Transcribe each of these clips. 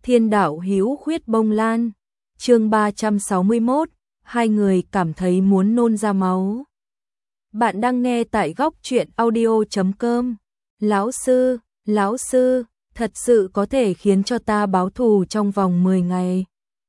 Thiên đạo hữu khuyết bông lan. Chương 361, hai người cảm thấy muốn nôn ra máu. Bạn đang nghe tại góc truyện audio.com. Lão sư, thật sự có thể khiến cho ta báo thù trong vòng 10 ngày.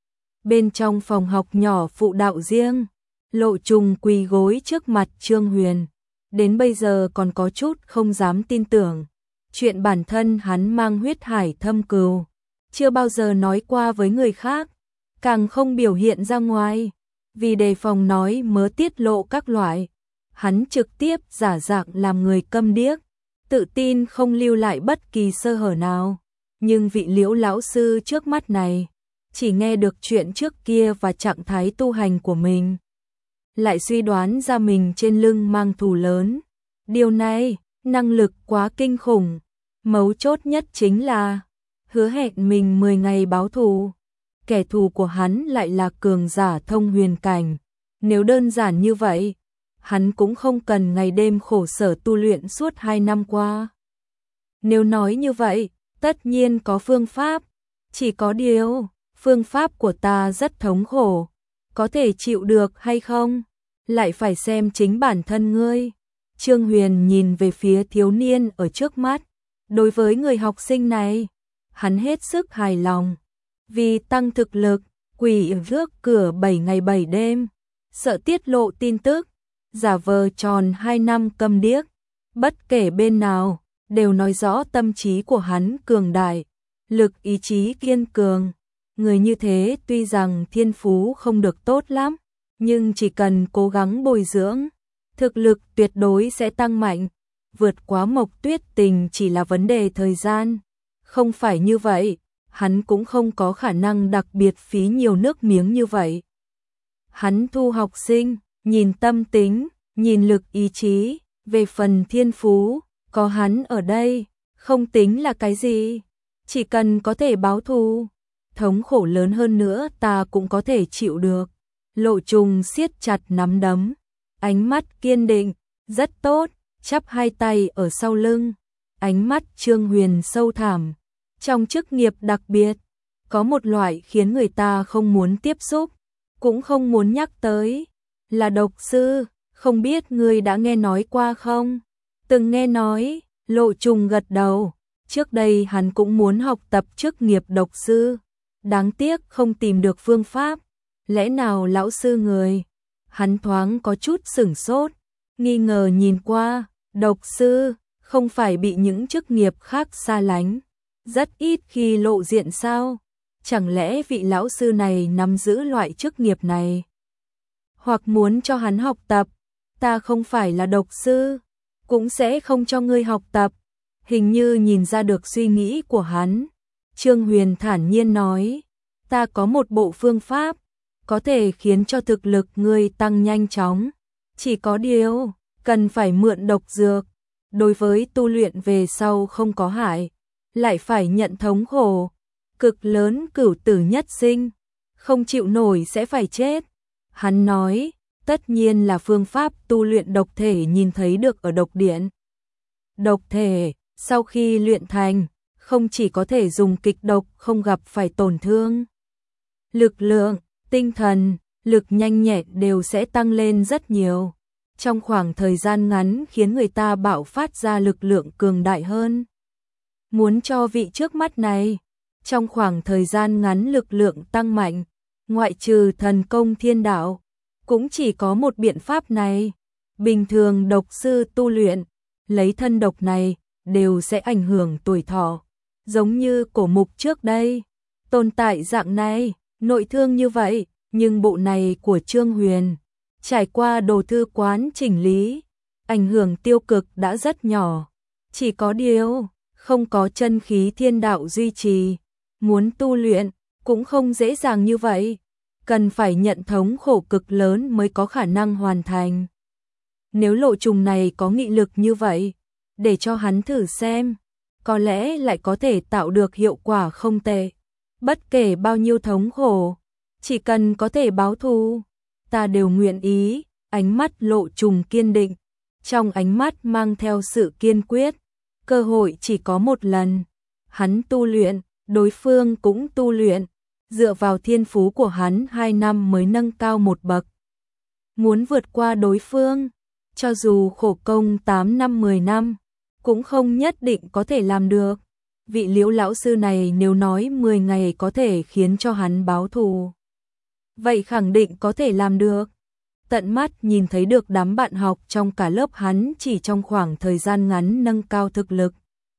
Bên trong phòng học nhỏ phụ đạo riêng, Lộ Trùng quỳ gối trước mặt Trương Huyền, đến bây giờ còn có chút không dám tin tưởng. Chuyện bản thân hắn mang huyết hải thâm cừu, chưa bao giờ nói qua với người khác, càng không biểu hiện ra ngoài, vì đề phòng nói mớ tiết lộ các loại. Hắn trực tiếp giả dạng làm người câm điếc, tự tin không lưu lại bất kỳ sơ hở nào. Nhưng vị Liễu lão sư trước mắt này, chỉ nghe được chuyện trước kia và trạng thái tu hành của mình, lại suy đoán ra mình trên lưng mang thù lớn. Điều này, năng lực quá kinh khủng, mấu chốt nhất chính là hứa hẹn mình 10 ngày báo thù. Kẻ thù của hắn lại là cường giả thông huyền cảnh. Nếu đơn giản như vậy, hắn cũng không cần ngày đêm khổ sở tu luyện suốt 2 năm qua. Nếu nói như vậy, tất nhiên có phương pháp. Chỉ có điều, phương pháp của ta rất thống khổ. Có thể chịu được hay không? Lại phải xem chính bản thân ngươi. Trương Huyền nhìn về phía thiếu niên ở trước mắt. Đối với người học sinh này, hắn hết sức hài lòng. Vì tăng thực lực, quỷ rước cửa 7 ngày 7 đêm, sợ tiết lộ tin tức, giả vờ tròn 2 năm câm điếc. Bất kể bên nào, đều nói rõ tâm trí của hắn cường đại, lực ý chí kiên cường. Người như thế tuy rằng thiên phú không được tốt lắm, nhưng chỉ cần cố gắng bồi dưỡng, thực lực tuyệt đối sẽ tăng mạnh. Vượt quá Mộc Tuyết Tình chỉ là vấn đề thời gian. Không phải như vậy, hắn cũng không có khả năng đặc biệt phí nhiều nước miếng như vậy. Hắn thu học sinh, nhìn tâm tính, nhìn lực ý chí, về phần thiên phú, có hắn ở đây, không tính là cái gì. Chỉ cần có thể báo thù, thống khổ lớn hơn nữa ta cũng có thể chịu được. Lộ Trùng siết chặt nắm đấm, ánh mắt kiên định, rất tốt, chắp hai tay ở sau lưng. Ánh mắt Trương Huyền sâu thẳm. Trong chức nghiệp đặc biệt, có một loại khiến người ta không muốn tiếp xúc, cũng không muốn nhắc tới, là độc sư. Không biết ngươi đã nghe nói qua không? Từng nghe nói. Lộ Trùng gật đầu. Trước đây hắn cũng muốn học tập chức nghiệp độc sư, đáng tiếc không tìm được phương pháp. Lẽ nào lão sư người? Hắn thoáng có chút sửng sốt, nghi ngờ nhìn qua. Độc sư không phải bị những chức nghiệp khác xa lánh, rất ít khi lộ diện sao? Chẳng lẽ vị lão sư này nắm giữ loại chức nghiệp này, hoặc muốn cho hắn học tập? Ta không phải là độc sư, cũng sẽ không cho ngươi học tập. Hình như nhìn ra được suy nghĩ của hắn. Trương Huyền thản nhiên nói, ta có một bộ phương pháp, có thể khiến cho thực lực ngươi tăng nhanh chóng. Chỉ có điều, cần phải mượn độc dược. Đối với tu luyện về sau không có hại, lại phải nhận thống khổ cực lớn, cửu tử nhất sinh, không chịu nổi sẽ phải chết. Hắn nói, tất nhiên là phương pháp tu luyện độc thể nhìn thấy được ở độc điện. Độc thể, sau khi luyện thành, không chỉ có thể dùng kịch độc không gặp phải tổn thương. Lực lượng, tinh thần, lực nhanh nhẹn đều sẽ tăng lên rất nhiều. Trong khoảng thời gian ngắn khiến người ta bạo phát ra lực lượng cường đại hơn. Muốn cho vị trước mắt này, trong khoảng thời gian ngắn lực lượng tăng mạnh, ngoại trừ thần công thiên đạo, cũng chỉ có một biện pháp này. Bình thường độc sư tu luyện, lấy thân độc này, đều sẽ ảnh hưởng tuổi thọ. Giống như cổ mục trước đây, tồn tại dạng này, nội thương như vậy, nhưng bộ này của Trương Huyền, trải qua đồ thư quán chỉnh lý, ảnh hưởng tiêu cực đã rất nhỏ. Chỉ có điều, không có chân khí thiên đạo duy trì, muốn tu luyện, cũng không dễ dàng như vậy. Cần phải nhận thống khổ cực lớn mới có khả năng hoàn thành. Nếu Lộ Trùng này có nghị lực như vậy, để cho hắn thử xem, có lẽ lại có thể tạo được hiệu quả không tệ. Bất kể bao nhiêu thống khổ, chỉ cần có thể báo thù, ta đều nguyện ý. Ánh mắt Lộ Trùng kiên định, trong ánh mắt mang theo sự kiên quyết. Cơ hội chỉ có một lần, hắn tu luyện, đối phương cũng tu luyện, dựa vào thiên phú của hắn 2 năm mới nâng cao một bậc. Muốn vượt qua đối phương, cho dù khổ công 8 năm 10 năm, cũng không nhất định có thể làm được. Vị Liễu lão sư này nếu nói 10 ngày có thể khiến cho hắn báo thù, vậy khẳng định có thể làm được. Tận mắt nhìn thấy được đám bạn học trong cả lớp hắn chỉ trong khoảng thời gian ngắn nâng cao thực lực.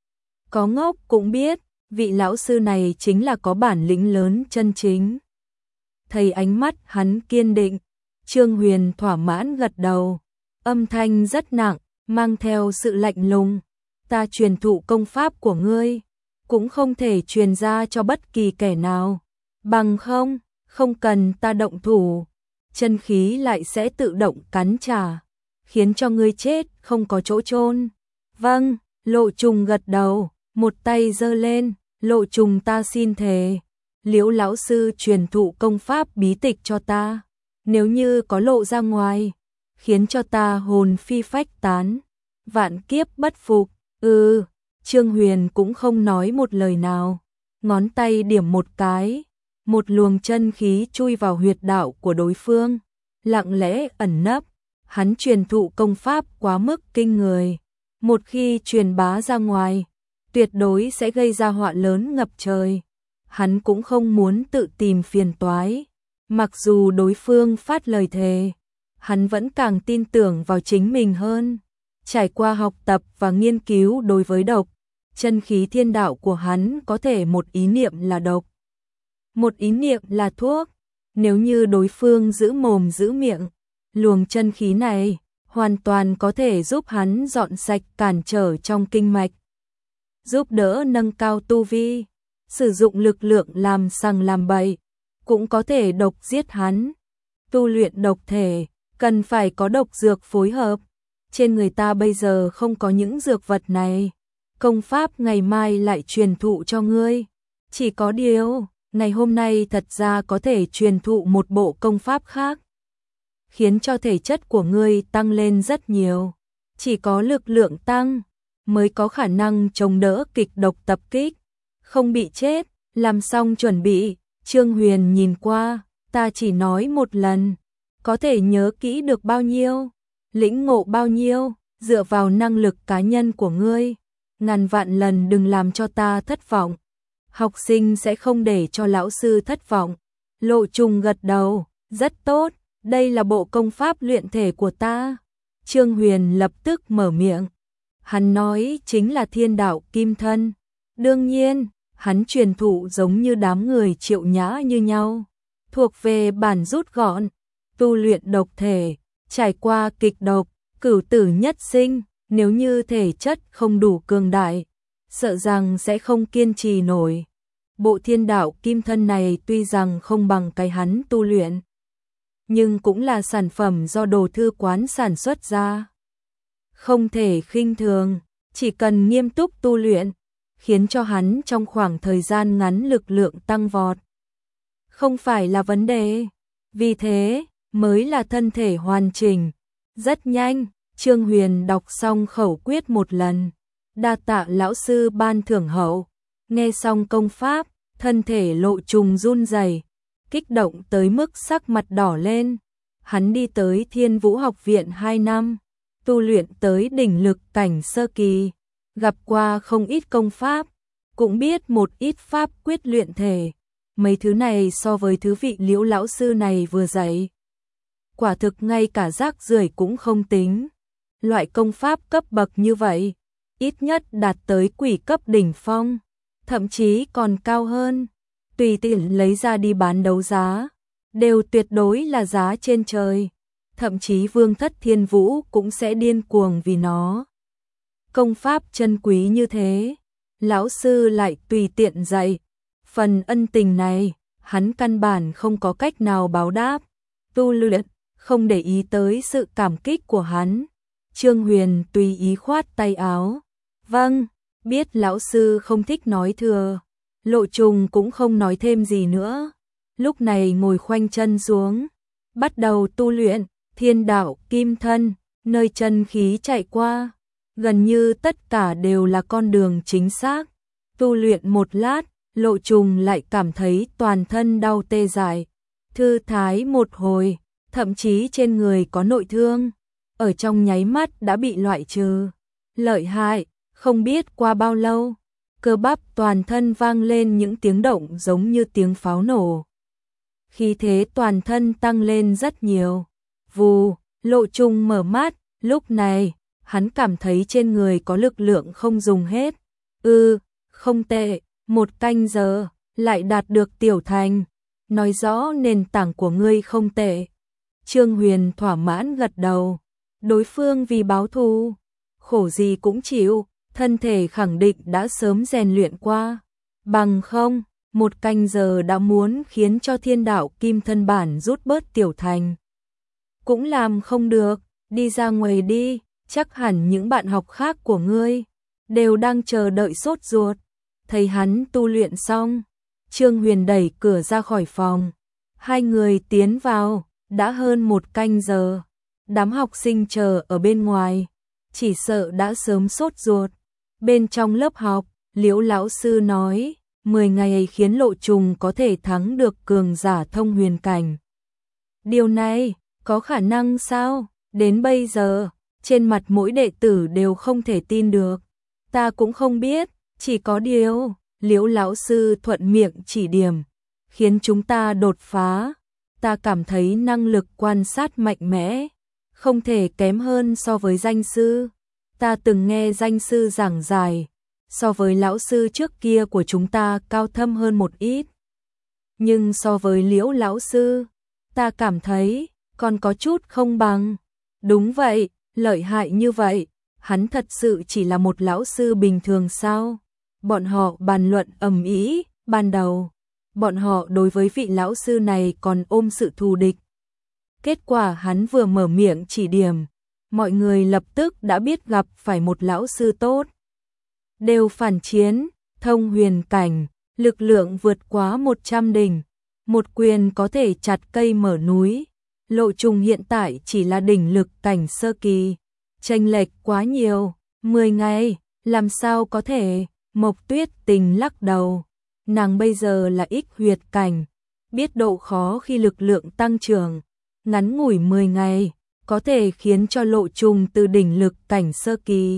Có ngốc cũng biết, vị lão sư này chính là có bản lĩnh lớn chân chính. Thấy ánh mắt hắn kiên định, Trương Huyền thỏa mãn gật đầu, âm thanh rất nặng, mang theo sự lạnh lùng. Ta truyền thụ công pháp của ngươi, cũng không thể truyền ra cho bất kỳ kẻ nào. Bằng không cần ta động thủ, chân khí lại sẽ tự động cắn trả, khiến cho ngươi chết không có chỗ chôn. Vâng, Lộ Trùng gật đầu, một tay giơ lên, Lộ Trùng ta xin thề, Liễu lão sư truyền thụ công pháp bí tịch cho ta, nếu như có lộ ra ngoài, khiến cho ta hồn phi phách tán, vạn kiếp bất phục. Trương Huyền cũng không nói một lời nào, ngón tay điểm một cái, một luồng chân khí chui vào huyệt đạo của đối phương, lặng lẽ ẩn nấp. Hắn truyền thụ công pháp quá mức kinh người, một khi truyền bá ra ngoài, tuyệt đối sẽ gây ra họa lớn ngập trời. Hắn cũng không muốn tự tìm phiền toái, mặc dù đối phương phát lời thề, hắn vẫn càng tin tưởng vào chính mình hơn. Trải qua học tập và nghiên cứu đối với độc, chân khí thiên đạo của hắn có thể một ý niệm là độc, một ý niệm là thuốc. Nếu như đối phương giữ mồm giữ miệng, luồng chân khí này hoàn toàn có thể giúp hắn dọn sạch cản trở trong kinh mạch, giúp đỡ nâng cao tu vi. Sử dụng lực lượng làm sằng làm bậy, cũng có thể độc giết hắn. Tu luyện độc thể, cần phải có độc dược phối hợp. Trên người ta bây giờ không có những dược vật này. Công pháp ngày mai lại truyền thụ cho ngươi. Chỉ có điều, ngày hôm nay thật ra có thể truyền thụ một bộ công pháp khác, khiến cho thể chất của ngươi tăng lên rất nhiều. Chỉ có lực lượng tăng, mới có khả năng chống đỡ kịch độc tập kích, không bị chết. Làm xong chuẩn bị, Trương Huyền nhìn qua, ta chỉ nói một lần, có thể nhớ kỹ được bao nhiêu, lĩnh ngộ bao nhiêu, dựa vào năng lực cá nhân của ngươi. Ngàn vạn lần đừng làm cho ta thất vọng. Học sinh sẽ không để cho lão sư thất vọng. Lộ Trùng gật đầu, rất tốt, đây là bộ công pháp luyện thể của ta. Trương Huyền lập tức mở miệng. Hắn nói chính là Thiên Đạo Kim Thân. Đương nhiên, hắn truyền thụ giống như đám người Triệu Nhã như nhau, thuộc về bản rút gọn, tu luyện độc thể, trải qua kịch độc, cửu tử nhất sinh, nếu như thể chất không đủ cường đại, sợ rằng sẽ không kiên trì nổi. Bộ Thiên Đạo Kim Thân này tuy rằng không bằng cái hắn tu luyện, nhưng cũng là sản phẩm do Đồ Thư Quán sản xuất ra. Không thể khinh thường, chỉ cần nghiêm túc tu luyện, khiến cho hắn trong khoảng thời gian ngắn lực lượng tăng vọt, không phải là vấn đề. Vì thế, mới là thân thể hoàn chỉnh. Rất nhanh, Trương Huyền đọc xong khẩu quyết một lần. Đa tạ lão sư ban thưởng hậu. Nghe xong công pháp, thân thể Lộ Trùng run rẩy, kích động tới mức sắc mặt đỏ lên. Hắn đi tới Thiên Vũ học viện 2 năm, tu luyện tới đỉnh lực cảnh sơ kỳ, gặp qua không ít công pháp, cũng biết một ít pháp quyết luyện thể. Mấy thứ này so với thứ vị Liễu lão sư này vừa dạy, quả thực ngay cả rác rưởi cũng không tính. Loại công pháp cấp bậc như vậy, ít nhất đạt tới quỷ cấp đỉnh phong, thậm chí còn cao hơn. Tùy tiện lấy ra đi bán đấu giá, đều tuyệt đối là giá trên trời. Thậm chí Vương Thất Thiên Vũ cũng sẽ điên cuồng vì nó. Công pháp chân quý như thế, lão sư lại tùy tiện dạy. Phần ân tình này, hắn căn bản không có cách nào báo đáp. Tu luyện, không để ý tới sự cảm kích của hắn. Trương Huyền tùy ý khoát tay áo. Vâng, biết lão sư không thích nói thừa. Lộ Trùng cũng không nói thêm gì nữa. Lúc này ngồi khoanh chân xuống, bắt đầu tu luyện Thiên Đạo Kim Thân, nơi chân khí chạy qua. Gần như tất cả đều là con đường chính xác. Tu luyện một lát, Lộ Trùng lại cảm thấy toàn thân đau tê dại, thư thái một hồi, thậm chí trên người có nội thương, ở trong nháy mắt đã bị loại trừ. Lợi hại, không biết qua bao lâu, cơ bắp toàn thân vang lên những tiếng động giống như tiếng pháo nổ. Khí thế toàn thân tăng lên rất nhiều. Vù, Lộ Trùng mở mắt, lúc này, hắn cảm thấy trên người có lực lượng không dùng hết. Không tệ, 1 canh giờ, lại đạt được tiểu thành. Nói rõ nền tảng của ngươi không tệ. Trương Huyền thỏa mãn gật đầu. Đối phương vì báo thù, khổ gì cũng chịu, thân thể khẳng định đã sớm rèn luyện qua. Bằng không, 1 canh giờ đã muốn khiến cho thiên đạo kim thân bản rút bớt tiểu thành. Cũng làm không được, đi ra ngoài đi, chắc hẳn những bạn học khác của ngươi đều đang chờ đợi sốt ruột. Thấy hắn tu luyện xong, Trương Huyền đẩy cửa ra khỏi phòng. Hai người tiến vào, đã hơn 1 canh giờ. Đám học sinh chờ ở bên ngoài, chỉ sợ đã sớm sốt ruột. Bên trong lớp học, Liễu lão sư nói, 10 ngày khiến Lộ Trùng có thể thắng được cường giả thông huyền cảnh. Điều này, có khả năng sao? Đến bây giờ, trên mặt mỗi đệ tử đều không thể tin được. Ta cũng không biết, chỉ có điều, Liễu lão sư thuận miệng chỉ điểm, khiến chúng ta đột phá. Ta cảm thấy năng lực quan sát mạnh mẽ, không thể kém hơn so với danh sư. Ta từng nghe danh sư giảng giải, so với lão sư trước kia của chúng ta cao thâm hơn một ít. Nhưng so với Liễu lão sư, ta cảm thấy còn có chút không bằng. Đúng vậy, lợi hại như vậy, hắn thật sự chỉ là một lão sư bình thường sao? Bọn họ bàn luận ầm ĩ, ban đầu, bọn họ đối với vị lão sư này còn ôm sự thù địch. Kết quả hắn vừa mở miệng chỉ điểm, mọi người lập tức đã biết gặp phải một lão sư tốt. Đều phản chiến, thông huyền cảnh, lực lượng vượt quá 100 đỉnh, một quyền có thể chặt cây mở núi. Lộ Trùng hiện tại chỉ là đỉnh lực cảnh sơ kỳ, chênh lệch quá nhiều, 10 ngày, làm sao có thể? Mộc Tuyết Tình lắc đầu, nàng bây giờ là ích huyệt cảnh, biết độ khó khi lực lượng tăng trưởng, ngắn ngủi 10 ngày, có thể khiến cho Lộ Trùng từ đỉnh lực cảnh sơ kỳ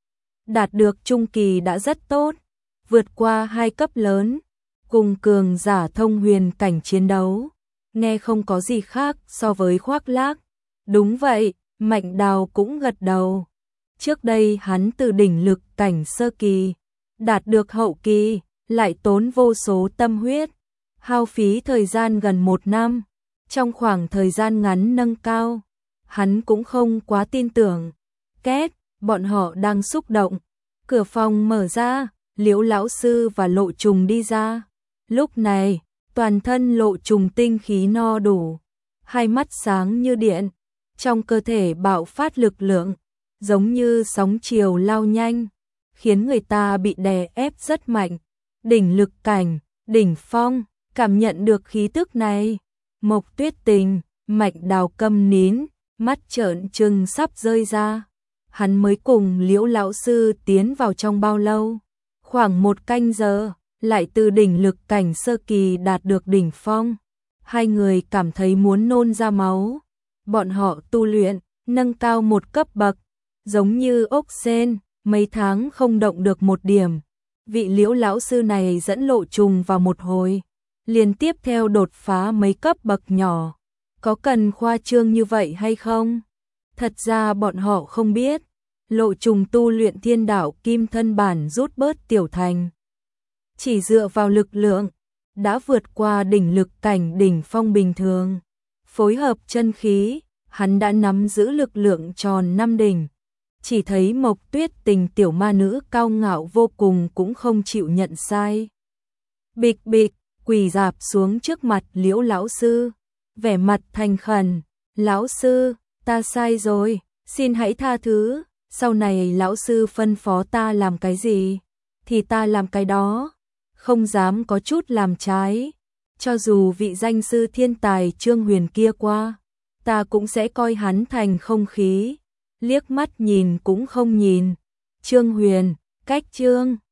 đạt được trung kỳ đã rất tốt, vượt qua 2 cấp lớn, cùng cường giả thông huyền cảnh chiến đấu, nghe không có gì khác so với khoác lác. Đúng vậy, Mạnh Đào cũng gật đầu. Trước đây hắn từ đỉnh lực cảnh sơ kỳ đạt được hậu kỳ, lại tốn vô số tâm huyết, hao phí thời gian gần 1 năm. Trong khoảng thời gian ngắn nâng cao, hắn cũng không quá tin tưởng. Két, bọn họ đang xúc động. Cửa phòng mở ra, Liễu lão sư và Lộ Trùng đi ra. Lúc này, toàn thân Lộ Trùng tinh khí no đủ, hai mắt sáng như điện, trong cơ thể bạo phát lực lượng, giống như sóng chiều lao nhanh, khiến người ta bị đè ép rất mạnh. Đỉnh lực cảnh, đỉnh phong, cảm nhận được khí tức này. Mộc Tuyết Tình, Mạnh Đào câm nín, mắt trợn trừng sắp rơi ra. Hắn mới cùng Liễu lão sư tiến vào trong bao lâu? Khoảng 1 canh giờ, lại từ đỉnh lực cảnh sơ kỳ đạt được đỉnh phong. Hai người cảm thấy muốn nôn ra máu. Bọn họ tu luyện, nâng cao 1 cấp bậc, giống như ốc sên, mấy tháng không động được 1 điểm. Vị Liễu lão sư này dẫn Lộ Trùng vào một hồi, liền tiếp theo đột phá mấy cấp bậc nhỏ. Có cần khoa trương như vậy hay không? Thật ra bọn họ không biết, Lộ Trùng tu luyện thiên đạo kim thân bản rút bớt tiểu thành. Chỉ dựa vào lực lượng, đã vượt qua đỉnh lực cảnh đỉnh phong bình thường. Phối hợp chân khí, hắn đã nắm giữ lực lượng tròn 5 đỉnh. Chỉ thấy Mộc Tuyết Tình tiểu ma nữ cao ngạo vô cùng cũng không chịu nhận sai. Bịch bịch, quỳ rạp xuống trước mặt Liễu lão sư, vẻ mặt thành khẩn, "Lão sư, ta sai rồi, xin hãy tha thứ, sau này lão sư phân phó ta làm cái gì thì ta làm cái đó, không dám có chút làm trái. Cho dù vị danh sư thiên tài Trương Huyền kia qua, ta cũng sẽ coi hắn thành không khí, liếc mắt nhìn cũng không nhìn." Trương Huyền, cách Trương